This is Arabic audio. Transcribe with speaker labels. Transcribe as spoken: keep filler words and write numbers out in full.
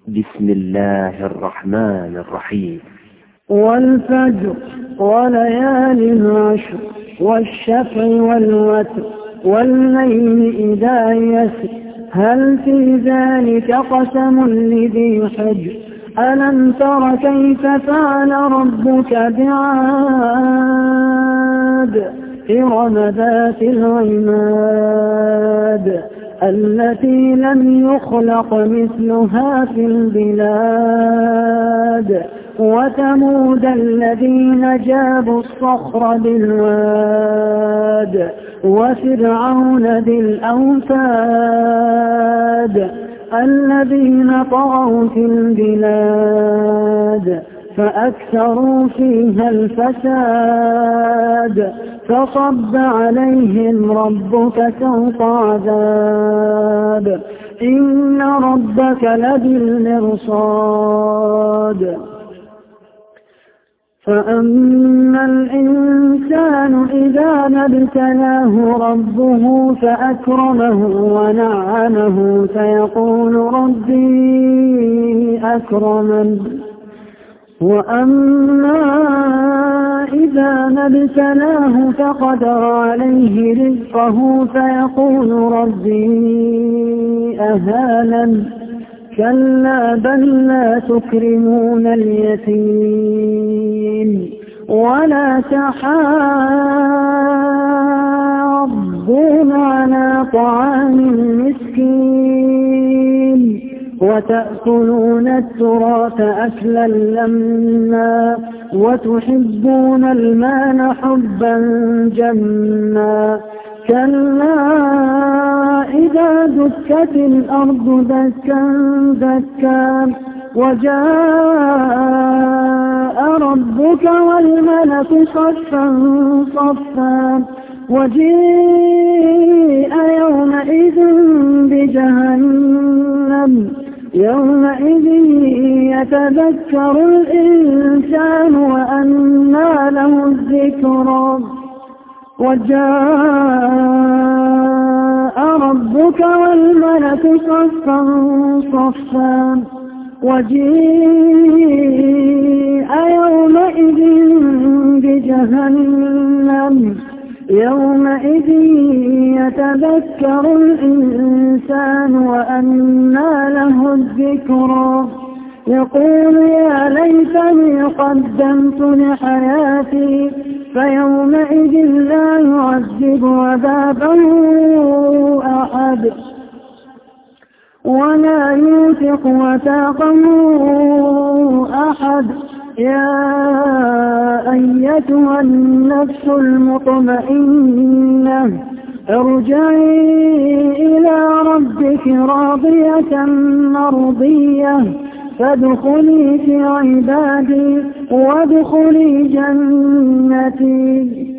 Speaker 1: بسم الله الرحمن الرحيم.
Speaker 2: والفجر وليال عشر والشفع والوتر والليل إذا يسر هل في ذلك قسم لذي حجر ألم تر كيف فعل ربك بعاد إرم ذات العماد التي لم يخلق مثلها في البلاد وثمود الذين جابوا الصخر بالواد وفرعون ذي الأوتاد الذين طغوا في البلاد فأكثروا فيها الفساد فصب عليهم ربك سوط عذاب إن ربك لبالمرصاد فأما الإنسان إذا ما ابتلاه ربه فأكرمه ونعمه فيقول ربي أكرمن وأما إذا ما ابتلاه فقدر عليه رزقه فيقول ربي أهانن كلا بل لا تكرمون اليتيم ولا تحاضون على طعام المسكين وتأكلون التراث أكلا لما وتحبون المال حبا جما كلا إذا دكت الأرض دكا دكا وجاء ربك والملك صفا صفا وجيء يومئذ بجهنم يومئذ يتذكر الإنسان وأنى له الذكرى وجاء ربك والملك صفا صفا وجيء يومئذ بجهنم يومئذ يتذكر الإنسان وأنى له الذكرى يقول يا ليتني قدمت لحياتي فيومئذ لا يعذب عذابه أحد ولا يوثق وثاقه أحد يا أيتها النفس المطمئنة ارجعي إلى ربك راضية مرضية فادخلي في عبادي وادخلي جنتي.